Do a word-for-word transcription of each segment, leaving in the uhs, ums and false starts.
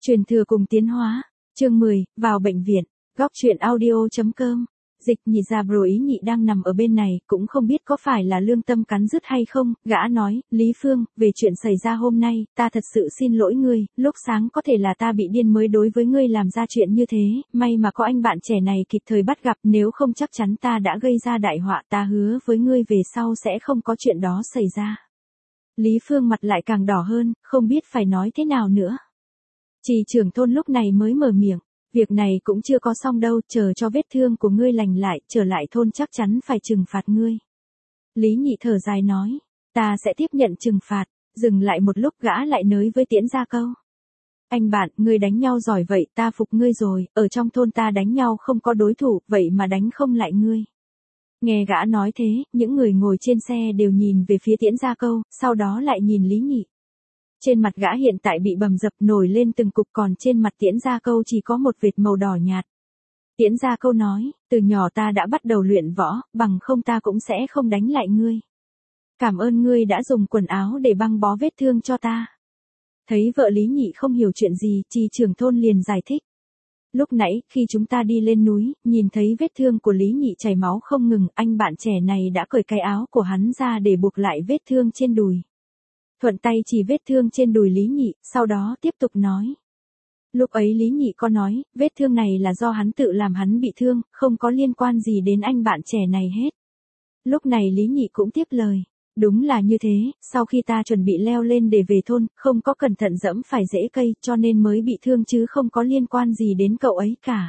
Truyền thừa cùng tiến hóa. Chương mười, vào bệnh viện. Góc truyện audio.com. Dịch nhị ra bro ý nhị đang nằm ở bên này, cũng không biết có phải là lương tâm cắn rứt hay không, gã nói, Lý Phương, về chuyện xảy ra hôm nay, ta thật sự xin lỗi ngươi, lúc sáng có thể là ta bị điên mới đối với ngươi làm ra chuyện như thế, may mà có anh bạn trẻ này kịp thời bắt gặp, nếu không chắc chắn ta đã gây ra đại họa, ta hứa với ngươi về sau sẽ không có chuyện đó xảy ra. Lý Phương mặt lại càng đỏ hơn, không biết phải nói thế nào nữa. Trì trưởng thôn lúc này mới mở miệng. Việc này cũng chưa có xong đâu, chờ cho vết thương của ngươi lành lại, trở lại thôn chắc chắn phải trừng phạt ngươi. Lý Nhị thở dài nói, ta sẽ tiếp nhận trừng phạt, dừng lại một lúc gã lại nới với Tiễn Gia câu. Anh bạn, ngươi đánh nhau giỏi vậy, ta phục ngươi rồi, ở trong thôn ta đánh nhau không có đối thủ, vậy mà đánh không lại ngươi. Nghe gã nói thế, những người ngồi trên xe đều nhìn về phía Tiễn Gia câu, sau đó lại nhìn Lý Nhị. Trên mặt gã hiện tại bị bầm dập nổi lên từng cục, còn trên mặt Tiễn Gia câu chỉ có một vệt màu đỏ nhạt. Tiễn Gia câu nói, từ nhỏ ta đã bắt đầu luyện võ, bằng không ta cũng sẽ không đánh lại ngươi. Cảm ơn ngươi đã dùng quần áo để băng bó vết thương cho ta. Thấy vợ Lý Nhị không hiểu chuyện gì, Trì trưởng thôn liền giải thích. Lúc nãy, khi chúng ta đi lên núi, nhìn thấy vết thương của Lý Nhị chảy máu không ngừng, anh bạn trẻ này đã cởi cái áo của hắn ra để buộc lại vết thương trên đùi. Thuận tay chỉ vết thương trên đùi Lý Nhị, sau đó tiếp tục nói. Lúc ấy Lý Nhị có nói, vết thương này là do hắn tự làm hắn bị thương, không có liên quan gì đến anh bạn trẻ này hết. Lúc này Lý Nhị cũng tiếp lời. Đúng là như thế, sau khi ta chuẩn bị leo lên để về thôn, không có cẩn thận dẫm phải rễ cây, cho nên mới bị thương chứ không có liên quan gì đến cậu ấy cả.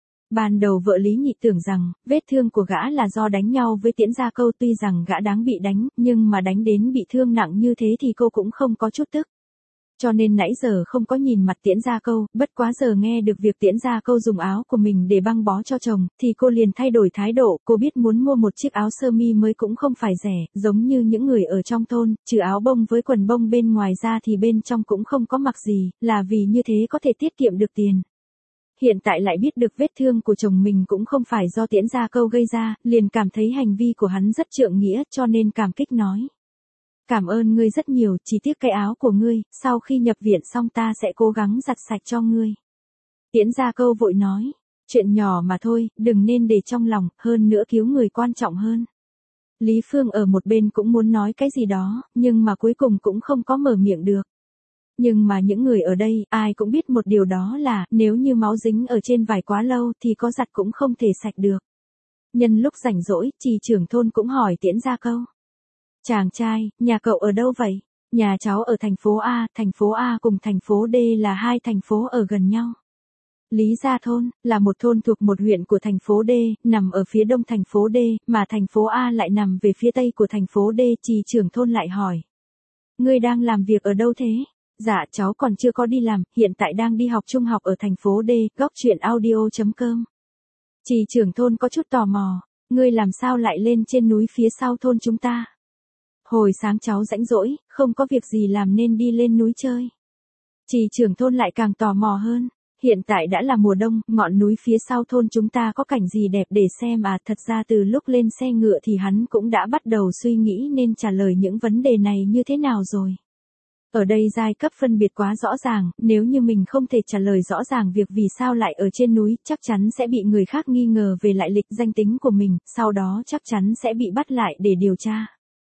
Ban đầu vợ Lý Nhị tưởng rằng, vết thương của gã là do đánh nhau với Tiễn Gia câu, tuy rằng gã đáng bị đánh, nhưng mà đánh đến bị thương nặng như thế thì cô cũng không có chút tức. Cho nên nãy giờ không có nhìn mặt Tiễn Gia câu, bất quá giờ nghe được việc Tiễn Gia câu dùng áo của mình để băng bó cho chồng, thì cô liền thay đổi thái độ, cô biết muốn mua một chiếc áo sơ mi mới cũng không phải rẻ, giống như những người ở trong thôn, trừ áo bông với quần bông bên ngoài ra thì bên trong cũng không có mặc gì, là vì như thế có thể tiết kiệm được tiền. Hiện tại lại biết được vết thương của chồng mình cũng không phải do Tiễn Gia câu gây ra, liền cảm thấy hành vi của hắn rất trượng nghĩa, cho nên cảm kích nói. Cảm ơn ngươi rất nhiều, chỉ tiếc cái áo của ngươi, sau khi nhập viện xong ta sẽ cố gắng giặt sạch cho ngươi. Tiễn Gia câu vội nói, chuyện nhỏ mà thôi, đừng nên để trong lòng, hơn nữa cứu người quan trọng hơn. Lý Phương ở một bên cũng muốn nói cái gì đó, nhưng mà cuối cùng cũng không có mở miệng được. Nhưng mà những người ở đây, ai cũng biết một điều đó là, nếu như máu dính ở trên vải quá lâu thì có giặt cũng không thể sạch được. Nhân lúc rảnh rỗi, Trì trưởng thôn cũng hỏi Tiễn Gia câu. Chàng trai, nhà cậu ở đâu vậy? Nhà cháu ở thành phố A, thành phố A cùng thành phố D là hai thành phố ở gần nhau. Lý Gia thôn, là một thôn thuộc một huyện của thành phố D, nằm ở phía đông thành phố D, mà thành phố A lại nằm về phía tây của thành phố D. Trì trưởng thôn lại hỏi. Ngươi đang làm việc ở đâu thế? Dạ cháu còn chưa có đi làm, hiện tại đang đi học trung học ở thành phố D, góc truyện audio.com. Trì trưởng thôn có chút tò mò, ngươi làm sao lại lên trên núi phía sau thôn chúng ta? Hồi sáng cháu rảnh rỗi, không có việc gì làm nên đi lên núi chơi. Trì trưởng thôn lại càng tò mò hơn, hiện tại đã là mùa đông, ngọn núi phía sau thôn chúng ta có cảnh gì đẹp để xem à, thật ra từ lúc lên xe ngựa thì hắn cũng đã bắt đầu suy nghĩ nên trả lời những vấn đề này như thế nào rồi. Ở đây giai cấp phân biệt quá rõ ràng, nếu như mình không thể trả lời rõ ràng việc vì sao lại ở trên núi, chắc chắn sẽ bị người khác nghi ngờ về lại lịch danh tính của mình, sau đó chắc chắn sẽ bị bắt lại để điều tra.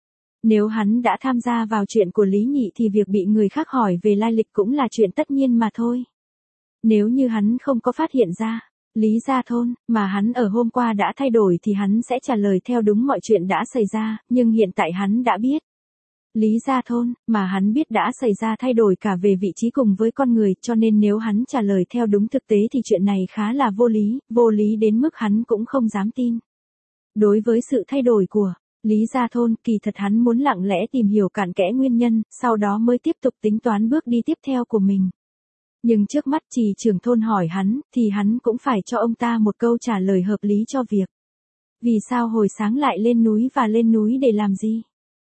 Nếu hắn đã tham gia vào chuyện của Lý Nhị thì việc bị người khác hỏi về lai lịch cũng là chuyện tất nhiên mà thôi. Nếu như hắn không có phát hiện ra, Lý Gia thôn, mà hắn ở hôm qua đã thay đổi thì hắn sẽ trả lời theo đúng mọi chuyện đã xảy ra, nhưng hiện tại hắn đã biết. Lý Gia thôn, mà hắn biết đã xảy ra thay đổi cả về vị trí cùng với con người, cho nên nếu hắn trả lời theo đúng thực tế thì chuyện này khá là vô lý, vô lý đến mức hắn cũng không dám tin. Đối với sự thay đổi của Lý Gia thôn, kỳ thật hắn muốn lặng lẽ tìm hiểu cặn kẽ nguyên nhân, sau đó mới tiếp tục tính toán bước đi tiếp theo của mình. Nhưng trước mắt Trì trưởng thôn hỏi hắn, thì hắn cũng phải cho ông ta một câu trả lời hợp lý cho việc. Vì sao hồi sáng lại lên núi và lên núi để làm gì?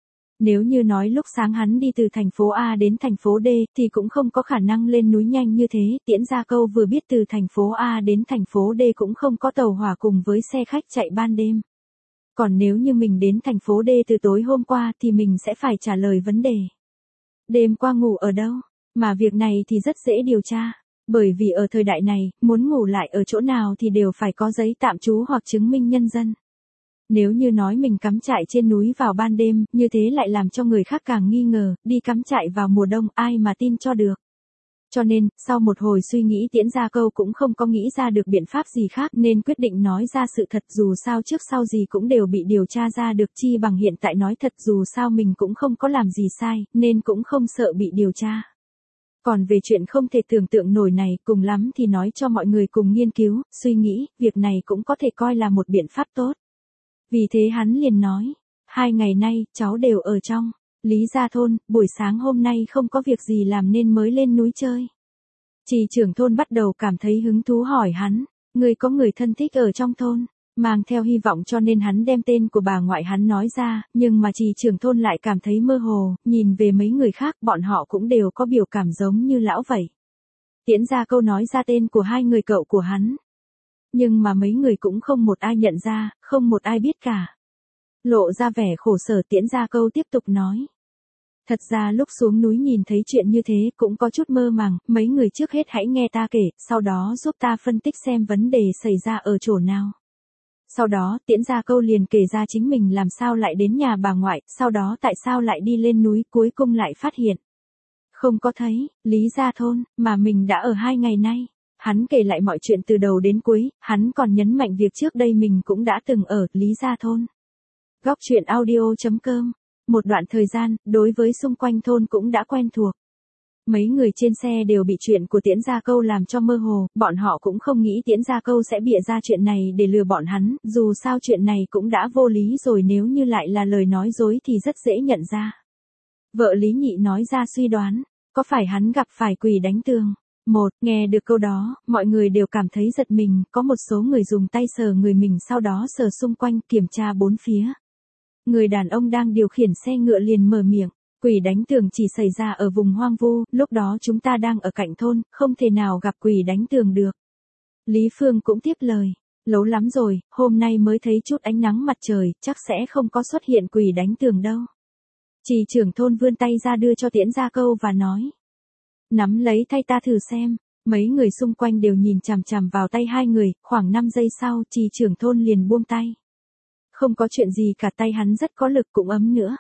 Nếu như nói lúc sáng hắn đi từ thành phố A đến thành phố D, thì cũng không có khả năng lên núi nhanh như thế, Tiễn Gia câu vừa biết từ thành phố A đến thành phố D cũng không có tàu hỏa cùng với xe khách chạy ban đêm. Còn nếu như mình đến thành phố D từ tối hôm qua thì mình sẽ phải trả lời vấn đề. Đêm qua ngủ ở đâu? Mà việc này thì rất dễ điều tra. Bởi vì ở thời đại này, muốn ngủ lại ở chỗ nào thì đều phải có giấy tạm trú hoặc chứng minh nhân dân. Nếu như nói mình cắm trại trên núi vào ban đêm, như thế lại làm cho người khác càng nghi ngờ, đi cắm trại vào mùa đông ai mà tin cho được. Cho nên, sau một hồi suy nghĩ Tiễn Gia Câu cũng không có nghĩ ra được biện pháp gì khác nên quyết định nói ra sự thật, dù sao trước sau gì cũng đều bị điều tra ra được, chi bằng hiện tại nói thật, dù sao mình cũng không có làm gì sai, nên cũng không sợ bị điều tra. Còn về chuyện không thể tưởng tượng nổi này, cùng lắm thì nói cho mọi người cùng nghiên cứu, suy nghĩ, việc này cũng có thể coi là một biện pháp tốt. Vì thế hắn liền nói, hai ngày nay, cháu đều ở trong Lý Gia thôn, buổi sáng hôm nay không có việc gì làm nên mới lên núi chơi. Trì trưởng thôn bắt đầu cảm thấy hứng thú hỏi hắn, người có người thân thích ở trong thôn, mang theo hy vọng cho nên hắn đem tên của bà ngoại hắn nói ra, nhưng mà trì trưởng thôn lại cảm thấy mơ hồ, nhìn về mấy người khác bọn họ cũng đều có biểu cảm giống như lão vậy. Tiễn Gia Câu nói ra tên của hai người cậu của hắn. Nhưng mà mấy người cũng không một ai nhận ra, không một ai biết cả. Lộ ra vẻ khổ sở, Tiễn Gia Câu tiếp tục nói. Thật ra lúc xuống núi nhìn thấy chuyện như thế cũng có chút mơ màng, mấy người trước hết hãy nghe ta kể, sau đó giúp ta phân tích xem vấn đề xảy ra ở chỗ nào. Sau đó Tiễn Gia Câu liền kể ra chính mình làm sao lại đến nhà bà ngoại, sau đó tại sao lại đi lên núi, cuối cùng lại phát hiện. Không có thấy, Lý Gia thôn, mà mình đã ở hai ngày nay. Hắn kể lại mọi chuyện từ đầu đến cuối, hắn còn nhấn mạnh việc trước đây mình cũng đã từng ở Lý Gia thôn. Góc truyện audio chấm com. Một đoạn thời gian, đối với xung quanh thôn cũng đã quen thuộc. Mấy người trên xe đều bị chuyện của Tiễn Gia Câu làm cho mơ hồ, bọn họ cũng không nghĩ Tiễn Gia Câu sẽ bịa ra chuyện này để lừa bọn hắn, dù sao chuyện này cũng đã vô lý rồi, nếu như lại là lời nói dối thì rất dễ nhận ra. Vợ Lý Nhị nói ra suy đoán, có phải hắn gặp phải quỷ đánh tường? Một, nghe được câu đó, mọi người đều cảm thấy giật mình, có một số người dùng tay sờ người mình sau đó sờ xung quanh kiểm tra bốn phía. Người đàn ông đang điều khiển xe ngựa liền mở miệng, quỷ đánh tường chỉ xảy ra ở vùng hoang vu, lúc đó chúng ta đang ở cạnh thôn, không thể nào gặp quỷ đánh tường được. Lý Phương cũng tiếp lời, lâu lắm rồi, hôm nay mới thấy chút ánh nắng mặt trời, chắc sẽ không có xuất hiện quỷ đánh tường đâu. Trì trưởng thôn vươn tay ra đưa cho Tiễn Gia Câu và nói. Nắm lấy tay ta thử xem, mấy người xung quanh đều nhìn chằm chằm vào tay hai người, khoảng năm giây sau trì trưởng thôn liền buông tay. Không có chuyện gì cả, tay hắn rất có lực cũng ấm nữa.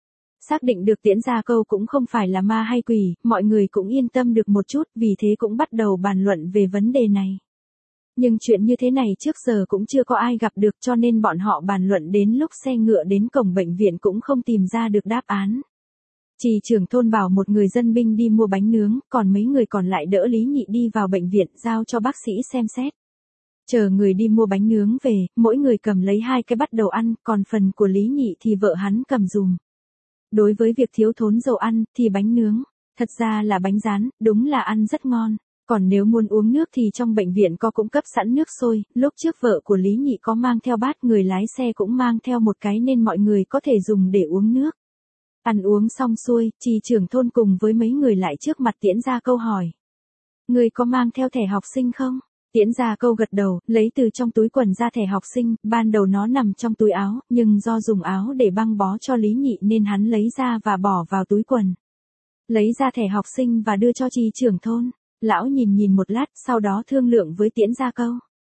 Xác định được Tiễn Gia Câu cũng không phải là ma hay quỷ, mọi người cũng yên tâm được một chút, vì thế cũng bắt đầu bàn luận về vấn đề này. Nhưng chuyện như thế này trước giờ cũng chưa có ai gặp được, cho nên bọn họ bàn luận đến lúc xe ngựa đến cổng bệnh viện cũng không tìm ra được đáp án. Trì trưởng thôn bảo một người dân binh đi mua bánh nướng, còn mấy người còn lại đỡ Lý Nhị đi vào bệnh viện, giao cho bác sĩ xem xét. Chờ người đi mua bánh nướng về, mỗi người cầm lấy hai cái bắt đầu ăn, còn phần của Lý Nhị thì vợ hắn cầm dùm. Đối với việc thiếu thốn dầu ăn, thì bánh nướng, thật ra là bánh rán, đúng là ăn rất ngon. Còn nếu muốn uống nước thì trong bệnh viện có cung cấp sẵn nước sôi, lúc trước vợ của Lý Nhị có mang theo bát, người lái xe cũng mang theo một cái nên mọi người có thể dùng để uống nước. Ăn uống xong xuôi, trì trưởng thôn cùng với mấy người lại trước mặt Tiễn Gia Câu hỏi. Người có mang theo thẻ học sinh không? Tiễn Gia Câu gật đầu, lấy từ trong túi quần ra thẻ học sinh, ban đầu nó nằm trong túi áo, nhưng do dùng áo để băng bó cho Lý Nhị nên hắn lấy ra và bỏ vào túi quần. Lấy ra thẻ học sinh và đưa cho trì trưởng thôn. Lão nhìn nhìn một lát, sau đó thương lượng với Tiễn Gia Câu.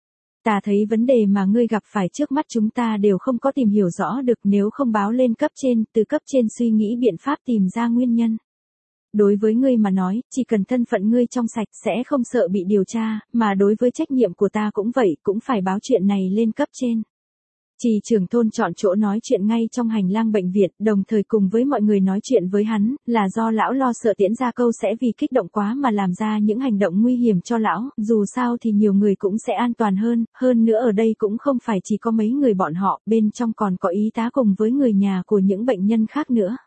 Ta thấy vấn đề mà ngươi gặp phải trước mắt chúng ta đều không có tìm hiểu rõ được, nếu không báo lên cấp trên, từ cấp trên suy nghĩ biện pháp tìm ra nguyên nhân. Đối với ngươi mà nói, chỉ cần thân phận ngươi trong sạch sẽ không sợ bị điều tra, mà đối với trách nhiệm của ta cũng vậy, cũng phải báo chuyện này lên cấp trên. Trì trưởng thôn chọn chỗ nói chuyện ngay trong hành lang bệnh viện, đồng thời cùng với mọi người nói chuyện với hắn, là do lão lo sợ Tiễn Gia Câu sẽ vì kích động quá mà làm ra những hành động nguy hiểm cho lão, dù sao thì nhiều người cũng sẽ an toàn hơn, hơn nữa ở đây cũng không phải chỉ có mấy người bọn họ, bên trong còn có y tá cùng với người nhà của những bệnh nhân khác nữa.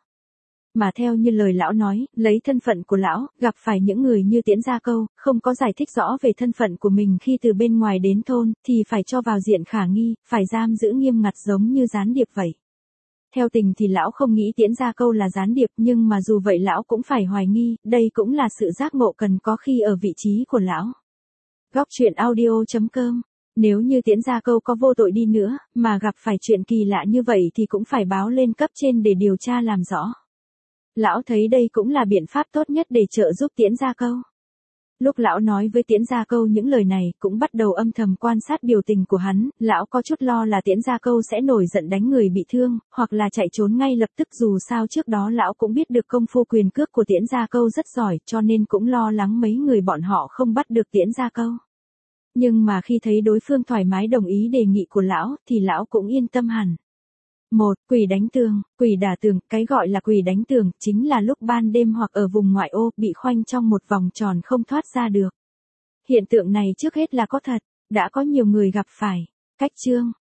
Mà theo như lời lão nói, lấy thân phận của lão, gặp phải những người như Tiễn Gia Câu, không có giải thích rõ về thân phận của mình khi từ bên ngoài đến thôn, thì phải cho vào diện khả nghi, phải giam giữ nghiêm ngặt giống như gián điệp vậy. Theo tình thì lão không nghĩ Tiễn Gia Câu là gián điệp, nhưng mà dù vậy lão cũng phải hoài nghi, đây cũng là sự giác ngộ cần có khi ở vị trí của lão. Góc truyện audio chấm com. Nếu như Tiễn Gia Câu có vô tội đi nữa, mà gặp phải chuyện kỳ lạ như vậy thì cũng phải báo lên cấp trên để điều tra làm rõ. Lão thấy đây cũng là biện pháp tốt nhất để trợ giúp Tiễn Gia Câu. Lúc lão nói với Tiễn Gia Câu những lời này, cũng bắt đầu âm thầm quan sát biểu tình của hắn, lão có chút lo là Tiễn Gia Câu sẽ nổi giận đánh người bị thương, hoặc là chạy trốn ngay lập tức, dù sao trước đó lão cũng biết được công phu quyền cước của Tiễn Gia Câu rất giỏi, cho nên cũng lo lắng mấy người bọn họ không bắt được Tiễn Gia Câu. Nhưng mà khi thấy đối phương thoải mái đồng ý đề nghị của lão, thì lão cũng yên tâm hẳn. Một, quỷ đánh tường, quỷ đả tường, cái gọi là quỷ đánh tường, chính là lúc ban đêm hoặc ở vùng ngoại ô, bị khoanh trong một vòng tròn không thoát ra được. Hiện tượng này trước hết là có thật, đã có nhiều người gặp phải. Cách chương,